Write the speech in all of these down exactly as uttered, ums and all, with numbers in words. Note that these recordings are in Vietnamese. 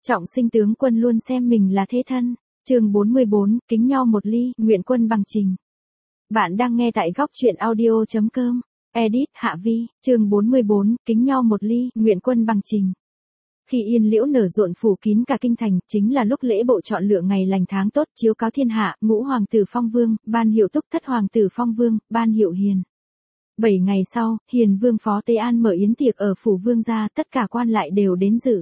Trọng sinh tướng quân luôn xem mình là thế thân. Chương bốn mươi bốn, kính nho một ly, nguyện quân bằng trình. Bạn đang nghe tại góc truyện audio chấm com. Edit Hạ Vi, chương bốn mươi bốn, kính nho một ly, nguyện quân bằng trình. Khi yên liễu nở rộn phủ kín cả kinh thành, chính là lúc lễ bộ chọn lựa ngày lành tháng tốt, chiếu cáo thiên hạ, ngũ hoàng tử phong vương, ban hiệu túc, thất hoàng tử phong vương, ban hiệu hiền. Bảy ngày sau, hiền vương Phó Tế An mở yến tiệc ở phủ vương gia, tất cả quan lại đều đến dự.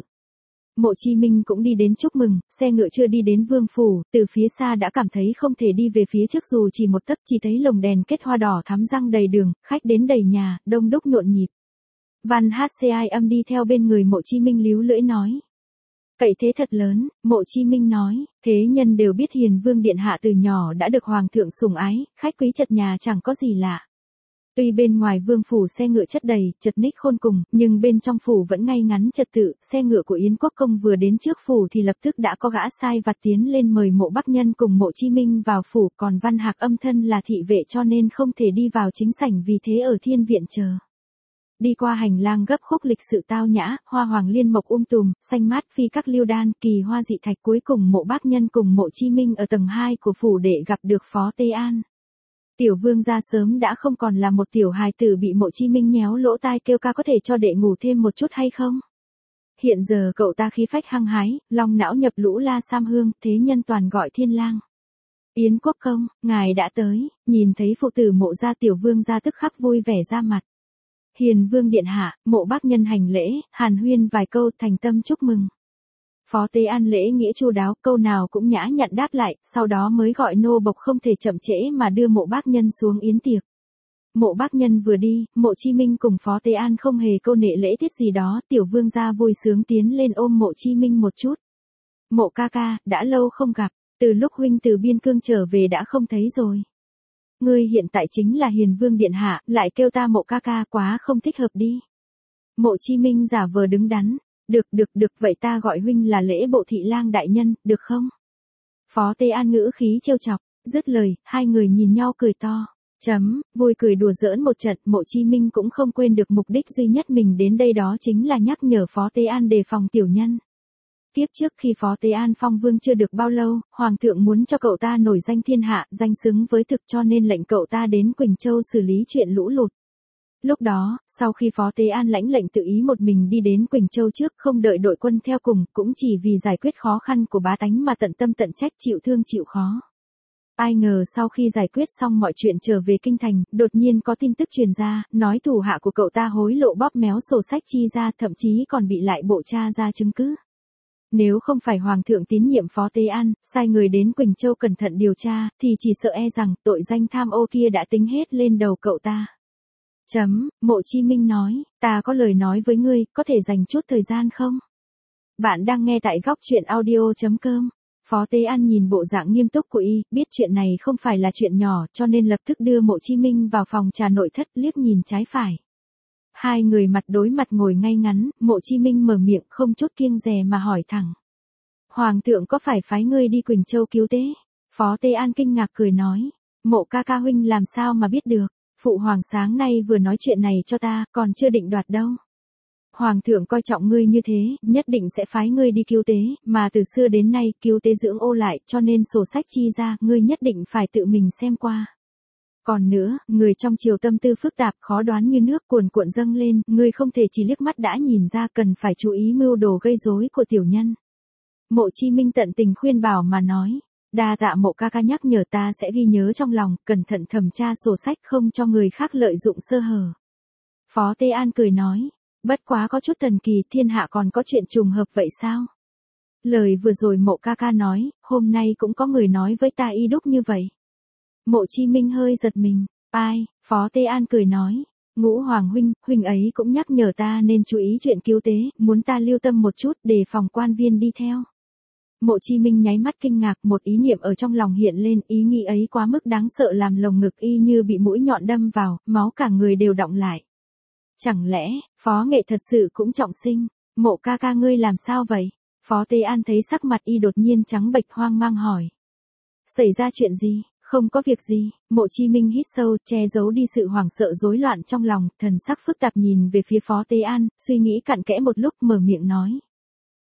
Mộ Chí Minh cũng đi đến chúc mừng, xe ngựa chưa đi đến vương phủ, từ phía xa đã cảm thấy không thể đi về phía trước dù chỉ một tấc, chỉ thấy lồng đèn kết hoa đỏ thắm răng đầy đường, khách đến đầy nhà, đông đúc nhộn nhịp. Văn hát xê i âm đi theo bên người Mộ Chí Minh líu lưỡi nói. Cậy thế thật lớn, Mộ Chí Minh nói, thế nhân đều biết hiền vương điện hạ từ nhỏ đã được hoàng thượng sủng ái, khách quý chật nhà chẳng có gì lạ. Tuy bên ngoài vương phủ xe ngựa chất đầy, chật ních khôn cùng, nhưng bên trong phủ vẫn ngay ngắn trật tự, xe ngựa của Yến Quốc Công vừa đến trước phủ thì lập tức đã có gã sai vặt tiến lên mời Mộ Bắc Nhân cùng Mộ Chí Minh vào phủ, còn Văn Hạc âm thân là thị vệ cho nên không thể đi vào chính sảnh vì thế ở thiên viện chờ. Đi qua hành lang gấp khúc lịch sự tao nhã, hoa hoàng liên mộc um tùm, xanh mát phi các liêu đan, kỳ hoa dị thạch, cuối cùng Mộ Bắc Nhân cùng Mộ Chí Minh ở tầng hai của phủ để gặp được Phó Tế An. Tiểu vương gia sớm đã không còn là một tiểu hài tử bị Mộ Chí Minh nhéo lỗ tai kêu ca có thể cho đệ ngủ thêm một chút hay không. Hiện giờ cậu ta khí phách hăng hái, long não nhập lũ la sam hương, thế nhân toàn gọi thiên lang. Yến Quốc Công, ngài đã tới, nhìn thấy phụ tử Mộ gia tiểu vương gia tức khắc vui vẻ ra mặt. Hiền vương điện hạ, Mộ Bắc Nhân hành lễ, hàn huyên vài câu thành tâm chúc mừng. Phó Tế An lễ nghĩa chu đáo, câu nào cũng nhã nhặn đáp lại, sau đó mới gọi nô bộc không thể chậm trễ mà đưa Mộ Bắc Nhân xuống yến tiệc. Mộ Bắc Nhân vừa đi, Mộ Chí Minh cùng Phó Tế An không hề câu nệ lễ tiết gì đó, tiểu vương gia vui sướng tiến lên ôm Mộ Chí Minh một chút. Mộ ca ca, đã lâu không gặp, từ lúc huynh từ biên cương trở về đã không thấy rồi. Ngươi hiện tại chính là hiền vương điện hạ, lại kêu ta Mộ ca ca quá không thích hợp đi. Mộ Chí Minh giả vờ đứng đắn. Được được được, vậy ta gọi huynh là lễ bộ thị lang đại nhân, được không? Phó Tế An ngữ khí trêu chọc, dứt lời, hai người nhìn nhau cười to. Chấm, vui cười đùa giỡn một trận, Mộ Chí Minh cũng không quên được mục đích duy nhất mình đến đây đó chính là nhắc nhở Phó Tế An đề phòng tiểu nhân. Tiếp trước khi Phó Tế An phong vương chưa được bao lâu, Hoàng thượng muốn cho cậu ta nổi danh thiên hạ, danh xứng với thực cho nên lệnh cậu ta đến Quỳnh Châu xử lý chuyện lũ lụt. Lúc đó, sau khi Phó Tế An lãnh lệnh tự ý một mình đi đến Quỳnh Châu trước không đợi đội quân theo cùng, cũng chỉ vì giải quyết khó khăn của bá tánh mà tận tâm tận trách chịu thương chịu khó. Ai ngờ sau khi giải quyết xong mọi chuyện trở về kinh thành, đột nhiên có tin tức truyền ra, nói thủ hạ của cậu ta hối lộ bóp méo sổ sách chi ra, thậm chí còn bị lại bộ tra ra chứng cứ. Nếu không phải Hoàng thượng tín nhiệm Phó Tế An, sai người đến Quỳnh Châu cẩn thận điều tra, thì chỉ sợ e rằng tội danh tham ô kia đã tính hết lên đầu cậu ta. Chấm, Mộ Chí Minh nói, ta có lời nói với ngươi, có thể dành chút thời gian không? Bạn đang nghe tại góc truyện audio chấm com. Phó Tế An nhìn bộ dạng nghiêm túc của y, biết chuyện này không phải là chuyện nhỏ cho nên lập tức đưa Mộ Chí Minh vào phòng trà nội thất liếc nhìn trái phải. Hai người mặt đối mặt ngồi ngay ngắn, Mộ Chí Minh mở miệng không chút kiêng dè mà hỏi thẳng. Hoàng thượng có phải phái ngươi đi Quỳnh Châu cứu tế? Phó Tế An kinh ngạc cười nói. Mộ ca ca huynh làm sao mà biết được? Phụ hoàng sáng nay vừa nói chuyện này cho ta, còn chưa định đoạt đâu. Hoàng thượng coi trọng ngươi như thế, nhất định sẽ phái ngươi đi cứu tế, mà từ xưa đến nay cứu tế dưỡng ô lại, cho nên sổ sách chi ra, ngươi nhất định phải tự mình xem qua. Còn nữa, người trong triều tâm tư phức tạp, khó đoán như nước cuồn cuộn dâng lên, ngươi không thể chỉ liếc mắt đã nhìn ra, cần phải chú ý mưu đồ gây rối của tiểu nhân. Mộ Chí Minh tận tình khuyên bảo mà nói. Đa tạ Mộ ca ca nhắc nhở, ta sẽ ghi nhớ trong lòng, cẩn thận thẩm tra sổ sách không cho người khác lợi dụng sơ hở. Phó Tế An cười nói, bất quá có chút thần kỳ, thiên hạ còn có chuyện trùng hợp vậy sao? Lời vừa rồi Mộ ca ca nói, hôm nay cũng có người nói với ta y đúc như vậy. Mộ Chí Minh hơi giật mình, ai? Phó Tế An cười nói, Ngũ Hoàng huynh, huynh ấy cũng nhắc nhở ta nên chú ý chuyện cứu tế, muốn ta lưu tâm một chút để phòng quan viên đi theo. Mộ Chí Minh nháy mắt kinh ngạc, một ý niệm ở trong lòng hiện lên, ý nghĩ ấy quá mức đáng sợ làm lồng ngực y như bị mũi nhọn đâm vào, máu cả người đều đọng lại. Chẳng lẽ, Phó nghệ thật sự cũng trọng sinh? Mộ ca ca ngươi làm sao vậy? Phó Tế An thấy sắc mặt y đột nhiên trắng bệch hoang mang hỏi. Xảy ra chuyện gì? Không có việc gì. Mộ Chí Minh hít sâu, che giấu đi sự hoảng sợ rối loạn trong lòng, thần sắc phức tạp nhìn về phía Phó Tế An, suy nghĩ cặn kẽ một lúc mở miệng nói.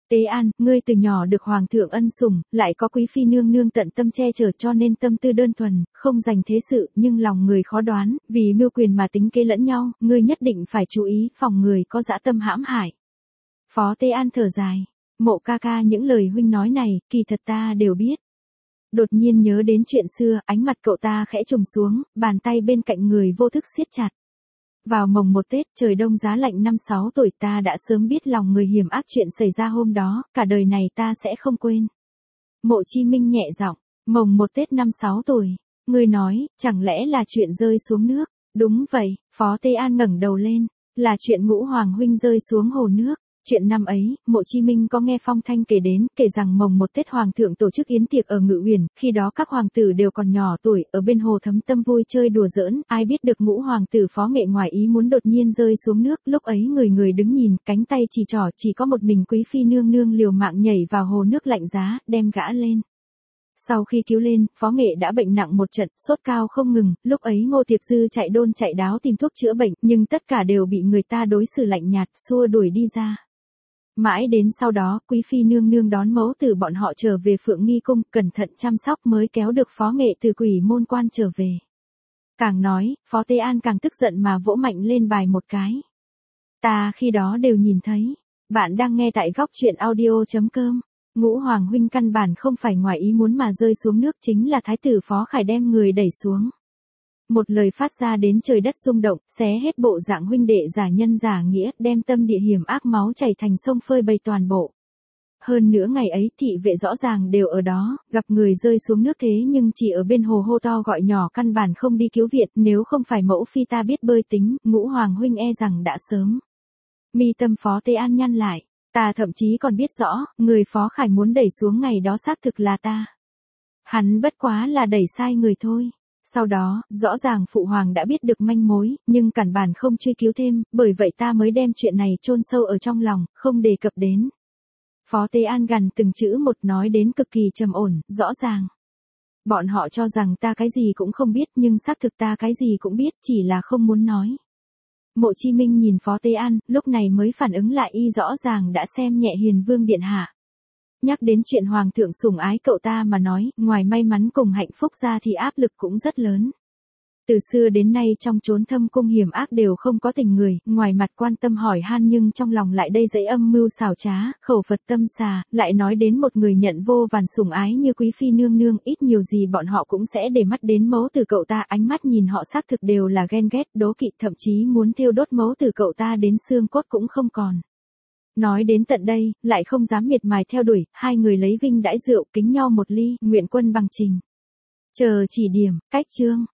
Tế An, ngươi từ nhỏ được hoàng thượng ân sủng, lại có quý phi nương nương tận tâm che chở cho nên tâm tư đơn thuần, không dành thế sự, nhưng lòng người khó đoán, vì mưu quyền mà tính kế lẫn nhau, ngươi nhất định phải chú ý, phòng người có dã tâm hãm hại. Phó Tế An thở dài, Mộ ca ca những lời huynh nói này, kỳ thật ta đều biết. Đột nhiên nhớ đến chuyện xưa, ánh mặt cậu ta khẽ trùng xuống, bàn tay bên cạnh người vô thức siết chặt. Vào mồng một Tết, trời đông giá lạnh năm sáu tuổi ta đã sớm biết lòng người hiểm ác chuyện xảy ra hôm đó, cả đời này ta sẽ không quên. Mộ Chi Minh nhẹ giọng, mồng một Tết năm sáu tuổi, ngươi nói, chẳng lẽ là chuyện rơi xuống nước? Đúng vậy, Phó Tê An ngẩng đầu lên, là chuyện Ngũ Hoàng huynh rơi xuống hồ nước. Chuyện năm ấy, Mộ Chi Minh có nghe phong thanh kể đến, kể rằng mồng một Tết hoàng thượng tổ chức yến tiệc ở Ngự Uyển, khi đó các hoàng tử đều còn nhỏ tuổi, ở bên hồ thấm tâm vui chơi đùa giỡn, ai biết được Ngũ hoàng tử Phó Nghệ ngoài ý muốn đột nhiên rơi xuống nước, lúc ấy người người đứng nhìn, cánh tay chỉ trỏ, chỉ có một mình quý phi nương nương liều mạng nhảy vào hồ nước lạnh giá, đem gã lên. Sau khi cứu lên, Phó Nghệ đã bệnh nặng một trận, sốt cao không ngừng, lúc ấy Ngô Tiệp Dư chạy đôn chạy đáo tìm thuốc chữa bệnh, nhưng tất cả đều bị người ta đối xử lạnh nhạt, xua đuổi đi ra. Mãi đến sau đó, quý phi nương nương đón mẫu tử bọn họ trở về Phượng Nghi cung, cẩn thận chăm sóc mới kéo được Phó Nghệ từ quỷ môn quan trở về. Càng nói, Phó Tê An càng tức giận mà vỗ mạnh lên bài một cái. Ta khi đó đều nhìn thấy. Bạn đang nghe tại góc truyện audio chấm com. Ngũ Hoàng huynh căn bản không phải ngoài ý muốn mà rơi xuống nước, chính là thái tử Phó Khải đem người đẩy xuống. Một lời phát ra đến trời đất rung động, xé hết bộ dạng huynh đệ giả nhân giả nghĩa, đem tâm địa hiểm ác máu chảy thành sông phơi bày toàn bộ. Hơn nữa ngày ấy thị vệ rõ ràng đều ở đó, gặp người rơi xuống nước thế nhưng chỉ ở bên hồ hô to gọi nhỏ, căn bản không đi cứu viện, nếu không phải mẫu phi ta biết bơi tính, Ngũ Hoàng huynh e rằng đã sớm. Mi tâm Phó Tê An nhăn lại, ta thậm chí còn biết rõ, người Phó Khải muốn đẩy xuống ngày đó xác thực là ta. Hắn bất quá là đẩy sai người thôi. Sau đó, rõ ràng phụ hoàng đã biết được manh mối, nhưng cản bản không truy cứu thêm, bởi vậy ta mới đem chuyện này chôn sâu ở trong lòng, không đề cập đến. Phó Tê An gằn từng chữ một, nói đến cực kỳ trầm ổn, rõ ràng. Bọn họ cho rằng ta cái gì cũng không biết, nhưng xác thực ta cái gì cũng biết, chỉ là không muốn nói. Mộ Chi Minh nhìn Phó Tê An, lúc này mới phản ứng lại, y rõ ràng đã xem nhẹ Hiền Vương điện hạ. Nhắc đến chuyện hoàng thượng sủng ái cậu ta mà nói, ngoài may mắn cùng hạnh phúc ra thì áp lực cũng rất lớn. Từ xưa đến nay trong chốn thâm cung hiểm ác đều không có tình người, ngoài mặt quan tâm hỏi han nhưng trong lòng lại đầy dẫy âm mưu xảo trá, khẩu Phật tâm xà, lại nói đến một người nhận vô vàn sủng ái như quý phi nương nương, ít nhiều gì bọn họ cũng sẽ để mắt đến mẫu tử cậu ta, ánh mắt nhìn họ xác thực đều là ghen ghét, đố kỵ, thậm chí muốn thiêu đốt mẫu tử cậu ta đến xương cốt cũng không còn. Nói đến tận đây, lại không dám miệt mài theo đuổi, hai người lấy vinh đãi rượu, kính nhau một ly, nguyện quân bằng trình. Chờ chỉ điểm, cách chương.